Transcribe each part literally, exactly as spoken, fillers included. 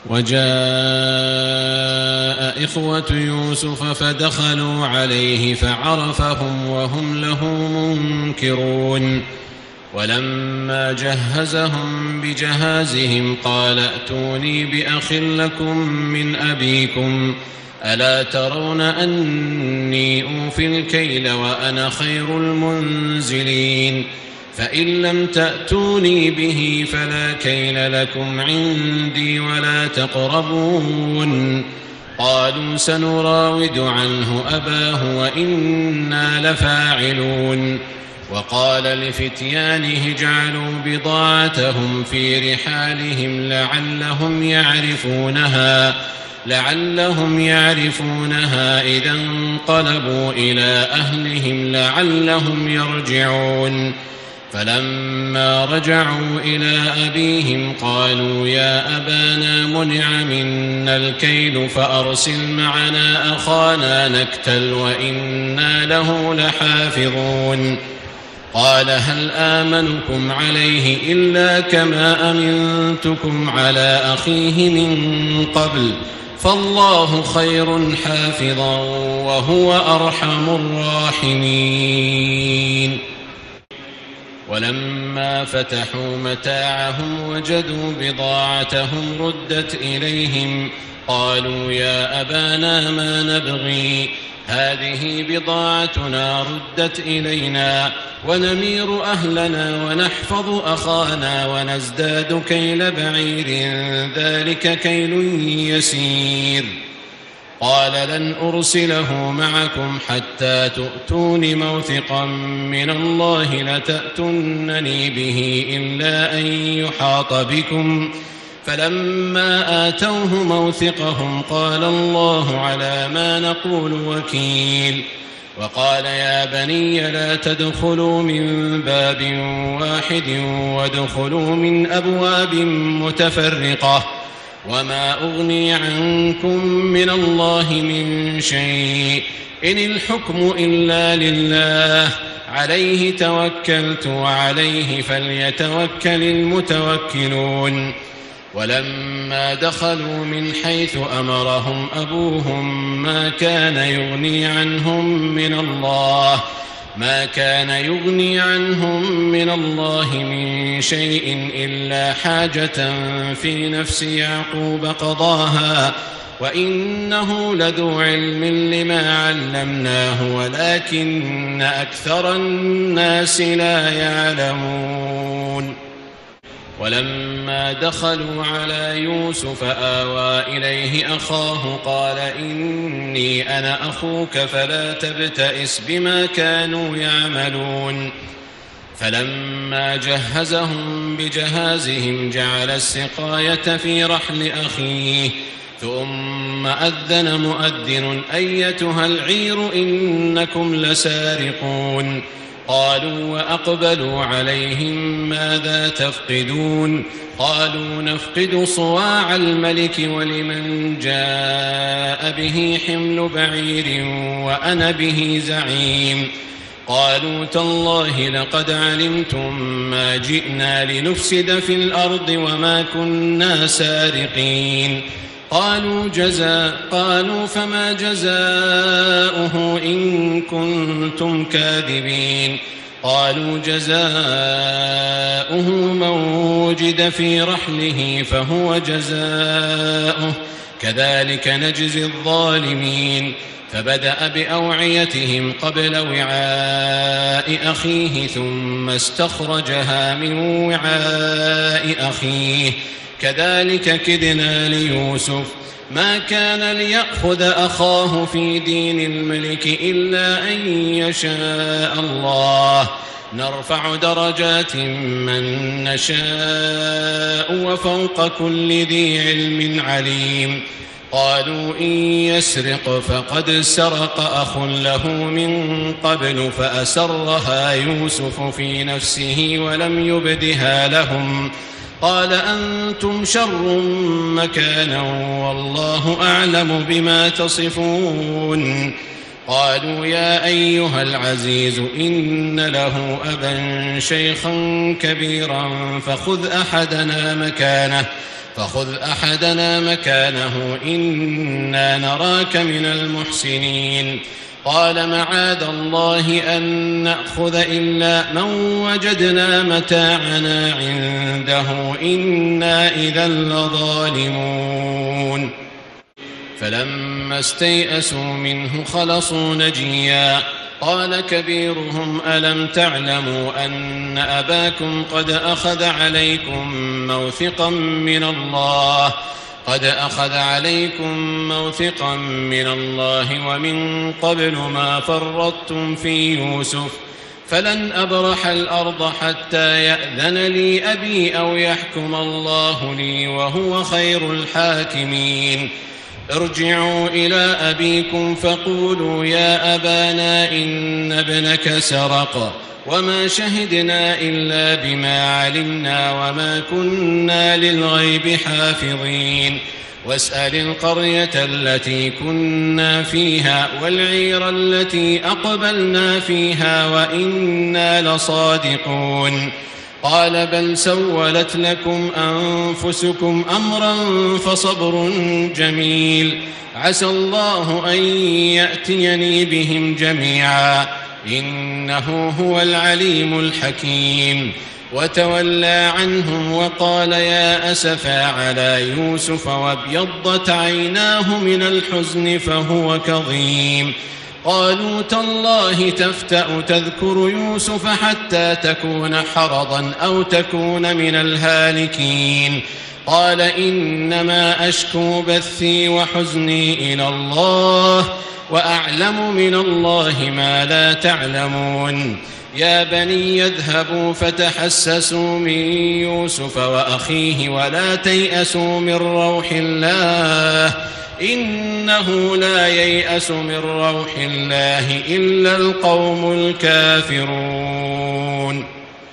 وجاء إخوة يوسف فدخلوا عليه فعرفهم وهم له منكرون ولما جهزهم بجهازهم قال ائتوني بأخ لكم من أبيكم ألا ترون أني أوفي الكيل وأنا خير المنزلين فإن لم تأتوني به فلا كيل لكم عندي ولا تقربون قالوا سنراود عنه أباه وإنا لفاعلون وقال لفتيانه اجعلوا بضاعتهم في رحالهم لعلهم يعرفونها لعلهم يعرفونها إذا انقلبوا إلى أهلهم لعلهم يرجعون فلما رجعوا إلى أبيهم قالوا يا أبانا منع منا الكيل فأرسل معنا أخانا نكتل وإنا له لحافظون قال هل آمنكم عليه إلا كما أمنتكم على أخيه من قبل فالله خير حافظا وهو أرحم الراحمين ولما فتحوا متاعهم وجدوا بضاعتهم ردت إليهم قالوا يا أبانا ما نبغي هذه بضاعتنا ردت إلينا ونمير أهلنا ونحفظ أخانا ونزداد كيل بعير ذلك كيل يسير قال لن أرسله معكم حتى تؤتون موثقا من الله لتأتونني به إلا أن يحاط بكم فلما آتوه موثقهم قال الله على ما نقول وكيل وقال يا بني لا تدخلوا من باب واحد وادخلوا من أبواب متفرقة وما أغني عنكم من الله من شيء إن الحكم إلا لله عليه توكلت وعليه فليتوكل المتوكلون ولما دخلوا من حيث أمرهم أبوهم ما كان يغني عنهم من الله ما كان يغني عنهم من الله من شيء إلا حاجة في نفس يعقوب قضاها وإنه لذو علم لما علمناه ولكن أكثر الناس لا يعلمون ولما دخلوا على يوسف آوى إليه أخاه قال إني أنا أخوك فلا تبتئس بما كانوا يعملون فلما جهزهم بجهازهم جعل السقاية في رحل أخيه ثم أذن مؤذن أيتها العير إنكم لسارقون قالوا وأقبلوا عليهم ماذا تفقدون قالوا نفقد صواع الملك ولمن جاء به حمل بعير وأنا به زعيم قالوا تالله لقد علمتم ما جئنا لنفسد في الأرض وما كنا سارقين قالوا جزاء قالوا فما جزاؤه إن كنتم كاذبين قالوا جزاؤه من وجد في رحله فهو جزاؤه كذلك نجزي الظالمين فبدأ بأوعيتهم قبل وعاء أخيه ثم استخرجها من وعاء أخيه كذلك كدنا ليوسف ما كان ليأخذ أخاه في دين الملك إلا أن يشاء الله نرفع درجات من نشاء وفوق كل ذي علم عليم قالوا إن يسرق فقد سرق أخ له من قبل فأسرها يوسف في نفسه ولم يبدها لهم قال أنتم شر مكانا والله أعلم بما تصفون قالوا يا أيها العزيز إن له أبا شيخا كبيرا فخذ أحدنا مكانه فخذ أحدنا مكانه إنا نراك من المحسنين. قال معاذ الله أن نأخذ إلا من وجدنا متاعنا عنده إنا إذا لظالمون. فلما استيئسوا منه خلصوا نجيا قال كبيرهم ألم تعلموا أن أباكم قد أخذ عليكم موثقا من الله قد أخذ عليكم موثقا من الله ومن قبل ما فرطتم في يوسف فلن أبرح الأرض حتى يأذن لي أبي أو يحكم الله لي وهو خير الحاكمين. ارجعوا إلى أبيكم فقولوا يا أبانا إن ابنك سرق وما شهدنا إلا بما علمنا وما كنا للغيب حافظين. واسأل القرية التي كنا فيها والعير التي أقبلنا فيها وإنا لصادقون. قال بل سولت لكم أنفسكم أمرا فصبر جميل عسى الله أن يأتيني بهم جميعا إنه هو العليم الحكيم. وتولى عنهم وقال يا أسفا على يوسف وابيضت عيناه من الحزن فهو كظيم. قالوا تالله تفتأ تذكر يوسف حتى تكون حرضا أو تكون من الهالكين. قال إنما أشكو بثي وحزني إلى الله وأعلم من الله ما لا تعلمون. يا بني يذهبوا فتحسسوا من يوسف وأخيه ولا تيأسوا من روح الله إنه لا ييأس من روح الله إلا القوم الكافرون.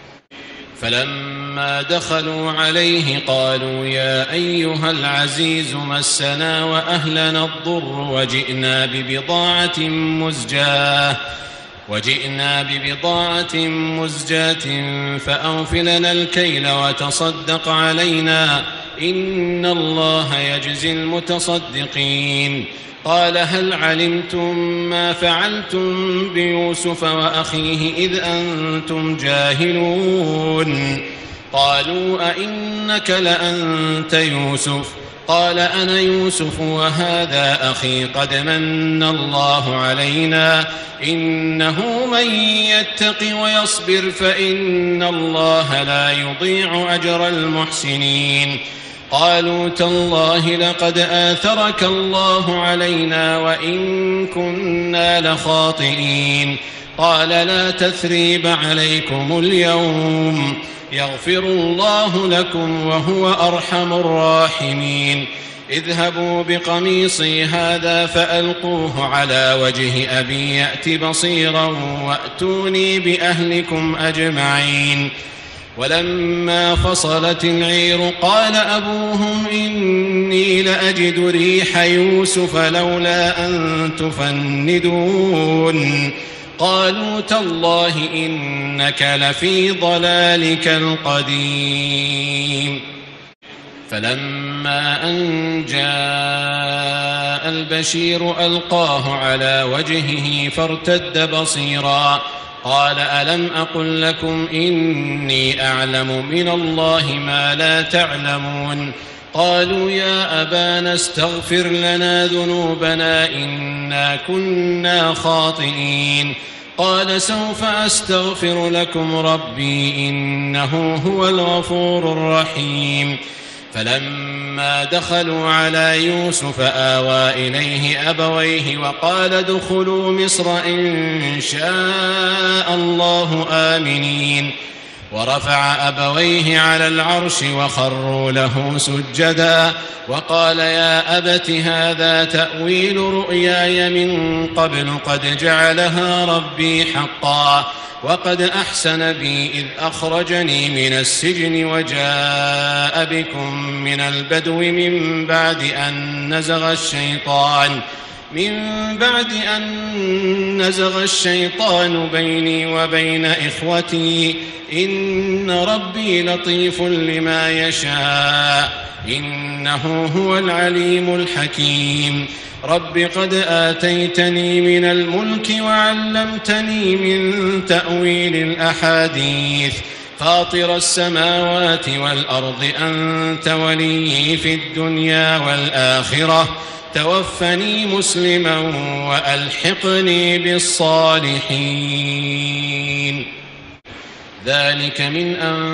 فلما دخلوا عليه قالوا يا أيها العزيز مسنا وأهلنا الضر وجئنا ببضاعة مزجاة وجئنا ببضاعة مزجاة فأوفلنا الكيل وتصدق علينا إن الله يجزي المتصدقين. قال هل علمتم ما فعلتم بيوسف وأخيه إذ أنتم جاهلون؟ قالوا أئنك لأنت يوسف؟ قال أنا يوسف وهذا أخي قد من الله علينا إنه من يتق ويصبر فإن الله لا يضيع أجر المحسنين. قالوا تالله لقد آثرك الله علينا وإن كنا لخاطئين. قال لا تثريب عليكم اليوم يغفر الله لكم وهو أرحم الراحمين. اذهبوا بقميصي هذا فألقوه على وجه أبي يأت بصيرا وأتوني بأهلكم أجمعين. ولما فصلت العير قال أبوهم إني لأجد ريح يوسف لولا أن تفندون. قالوا تالله إنك لفي ضلالك القديم. فلما أن جاء البشير ألقاه على وجهه فارتد بصيرا قال ألم أقل لكم إني أعلم من الله ما لا تعلمون؟ قالوا يا أبانا استغفر لنا ذنوبنا إنا كنا خاطئين. قال سوف أستغفر لكم ربي إنه هو الغفور الرحيم. فلما دخلوا على يوسف آوى إليه أبويه وقال ادخلوا مصر إن شاء الله آمنين. ورفع أبويه على العرش وخروا له سجدا وقال يا أبت هذا تأويل رؤياي من قبل قد جعلها ربي حقا وقد أحسن بي إذ أخرجني من السجن وجاء بكم من البدو من بعد أن نزغ الشيطان من بعد أن نزغ الشيطان بيني وبين إخوتي إن ربي لطيف لما يشاء إنه هو العليم الحكيم رب قد آتيتني من الملك وعلمتني من تأويل الأحاديث فاطر السماوات والأرض أنت وليي في الدنيا والآخرة توفني مسلما وألحقني بالصالحين ذلك من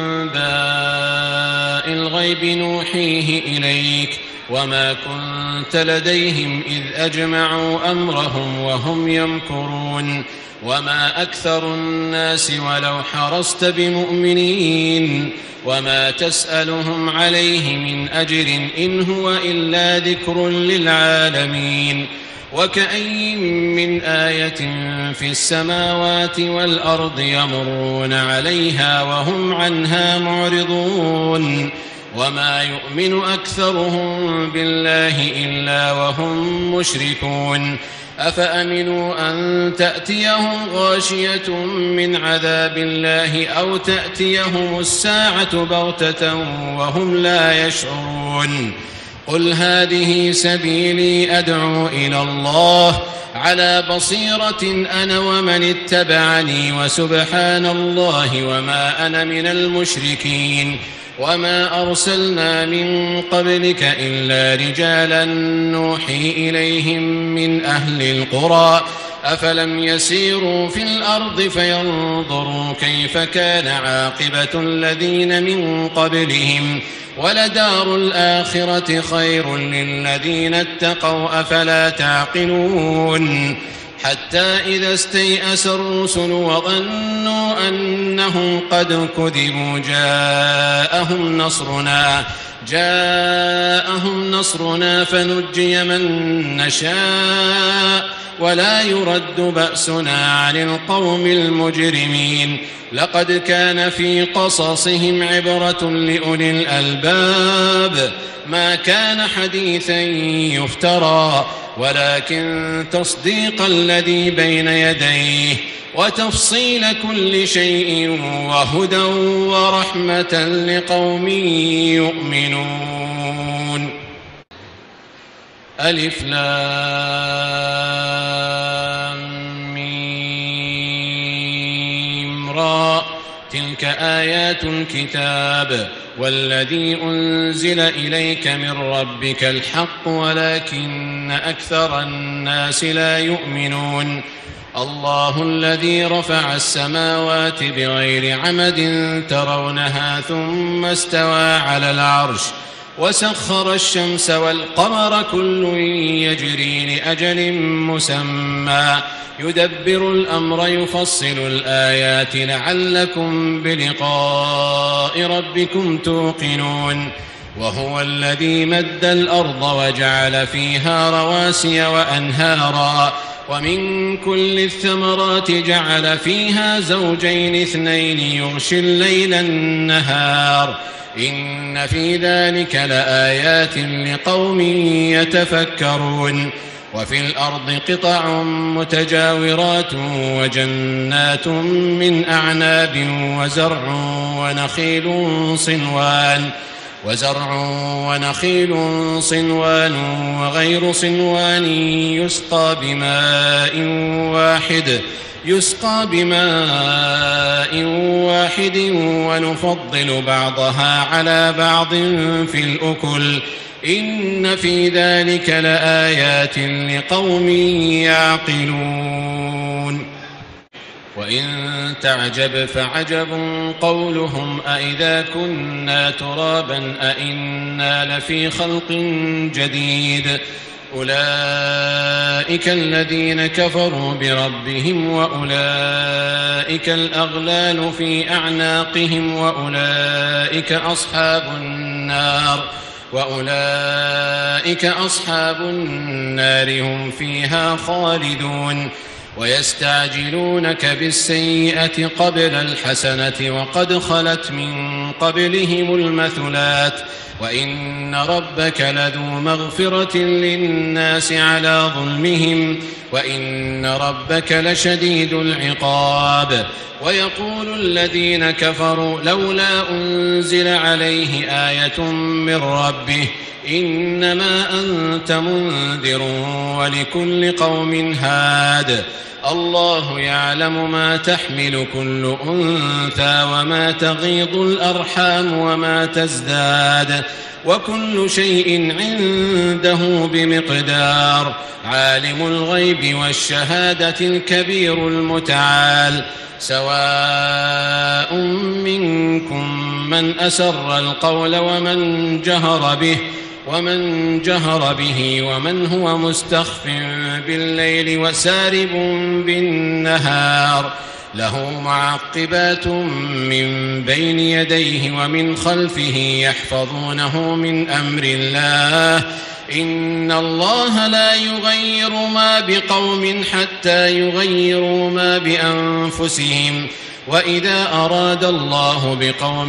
أنباء الغيب نوحيه إليك وما كنت لديهم إذ أجمعوا أمرهم وهم يمكرون وما أكثر الناس ولو حرصت بمؤمنين وما تسألهم عليه من أجر إن هو إلا ذكر للعالمين وكأي من آية في السماوات والأرض يمرون عليها وهم عنها معرضون وما يؤمن أكثرهم بالله إلا وهم مشركون أفأمنوا أن تأتيهم غاشية من عذاب الله أو تأتيهم الساعة بغتة وهم لا يشعرون قل هذه سبيلي أدعو إلى الله على بصيرة أنا ومن اتبعني وسبحان الله وما أنا من المشركين وما أرسلنا من قبلك إلا رجالا نوحي إليهم من أهل القرى أفلم يسيروا في الأرض فينظروا كيف كان عاقبة الذين من قبلهم ولدار الآخرة خير للذين اتقوا أفلا تعقلون حتى إذا استيأس الرسل وظنوا أنهم قد كذبوا جاءهم نصرنا جاءهم نصرنا فنجي من نشاء ولا يرد بأسنا عن القوم المجرمين لقد كان في قصصهم عبرة لأولي الألباب ما كان حديثا يفترى ولكن تصديق الذي بين يديه وتفصيل كل شيء وهدى ورحمة لقوم يؤمنون ألف لام ميم را تلك آيات الكتاب والذي أنزل إليك من ربك الحق ولكن أكثر الناس لا يؤمنون الله الذي رفع السماوات بغير عمد ترونها ثم استوى على العرش وسخر الشمس والقمر كل يجري لأجل مسمى يدبر الأمر يفصل الآيات لعلكم بلقاء ربكم توقنون وهو الذي مد الأرض وجعل فيها رواسي وأنهارا ومن كل الثمرات جعل فيها زوجين اثنين يغشي الليل النهار إن في ذلك لآيات لقوم يتفكرون وفي الأرض قطع متجاورات وجنات من أعناب وزرع ونخيل صنوان وزرع ونخيل صنوان وغير صنوان يسقى بماء واحد يسقى بماء واحد ونفضل بعضها على بعض في الأكل إن في ذلك لآيات لقوم يعقلون وإن تعجب فعجب قولهم أإذا كنا ترابا أإنا لفي خلق جديد أولئك الذين كفروا بربهم وأولئك الأغلال في أعناقهم وأولئك أصحاب النار وأولئك أصحاب النار هم فيها خالدون ويستعجلونك بالسيئة قبل الحسنة وقد خلت من قبلهم المثلات وإن ربك لذو مغفرة للناس على ظلمهم وإن ربك لشديد العقاب. ويقول الذين كفروا لولا أنزل عليه آية من ربه إنما أنت منذر ولكل قوم هاد الله يعلم ما تحمل كل أنثى وما تغيض الأرحام وما تزداد وكل شيء عنده بمقدار. عالم الغيب والشهادة الكبير المتعال. سواء منكم من أسر القول ومن جهر به ومن جهر به ومن هو مستخف بالليل وسارب بالنهار له معقبات من بين يديه ومن خلفه يحفظونه من أمر الله إن الله لا يغير ما بقوم حتى يغيروا ما بأنفسهم وإذا أراد الله بقوم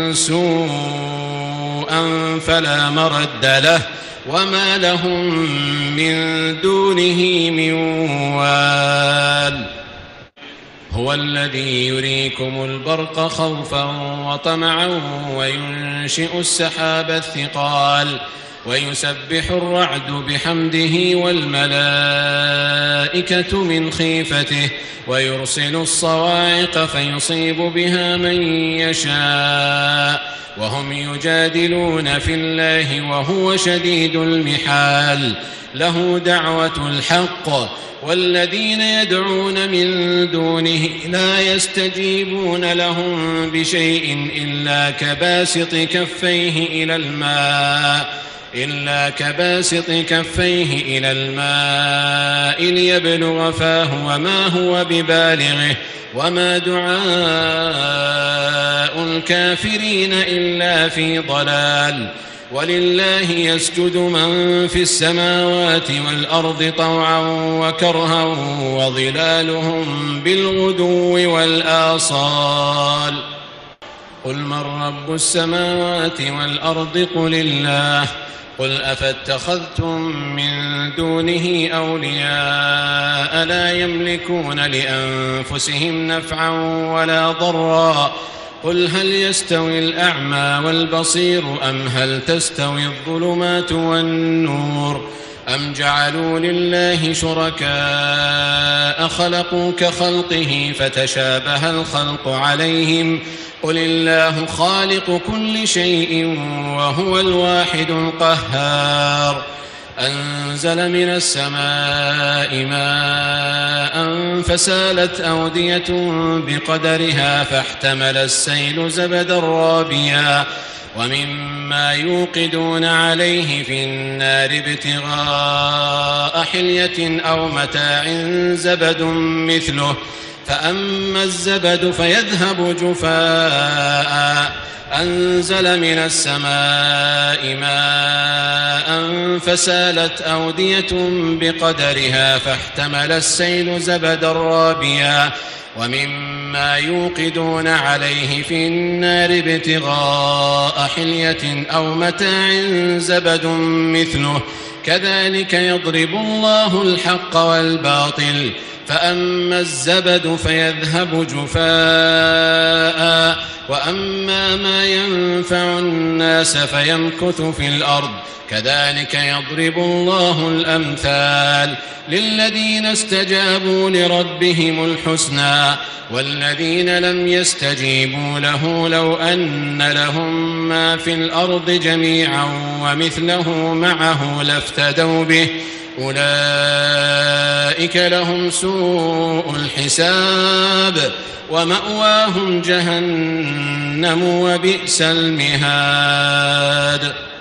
سوءا فلا مرد له وما لهم من دونه من وال. هو الذي يريكم البرق خوفا وطمعا وينشئ السحاب الثقال ويسبح الرعد بحمده والملائكة من خيفته ويرسل الصواعق فيصيب بها من يشاء وهم يجادلون في الله وهو شديد المحال. له دعوة الحق والذين يدعون من دونه لا يستجيبون لهم بشيء إلا كباسط كفيه إلى الماء إلا كباسط كفيه إلى الماء ليبلغ فاه وما هو ببالغه وما دعاء الكافرين إلا في ضلال. ولله يسجد من في السماوات والأرض طوعا وكرها وظلالهم بالغدو والآصال. قل من رب السماوات والأرض قل الله قل أفاتخذتم من دونه أولياء لا يملكون لأنفسهم نفعا ولا ضرا قل هل يستوي الأعمى والبصير أم هل تستوي الظلمات والنور أم جعلوا لله شركاء خلقوا كخلقه فتشابه الخلق عليهم قل الله خالق كل شيء وهو الواحد القهار. أنزل من السماء ماء فسالت أودية بقدرها فاحتمل السيل زبدا رابيا ومما يوقدون عليه في النار ابتغاء حلية أو متاع زبد مثله فأما الزبد فيذهب جفاء أنزل من السماء ماء فسالت أودية بقدرها فاحتمل السيل زبدا رابيا ومما يوقدون عليه في النار ابتغاء حلية أو متاع زبد مثله كذلك يضرب الله الحق والباطل فأما الزبد فيذهب جفاء وأما ما ينفع الناس فيمكث في الأرض كذلك يضرب الله الأمثال للذين استجابوا لربهم الحسنى والذين لم يستجيبوا له لو أن لهم ما في الأرض جميعا ومثله معه لافتدوا به أولئك لهم سوء الحساب ومأواهم جهنم وبئس المهاد.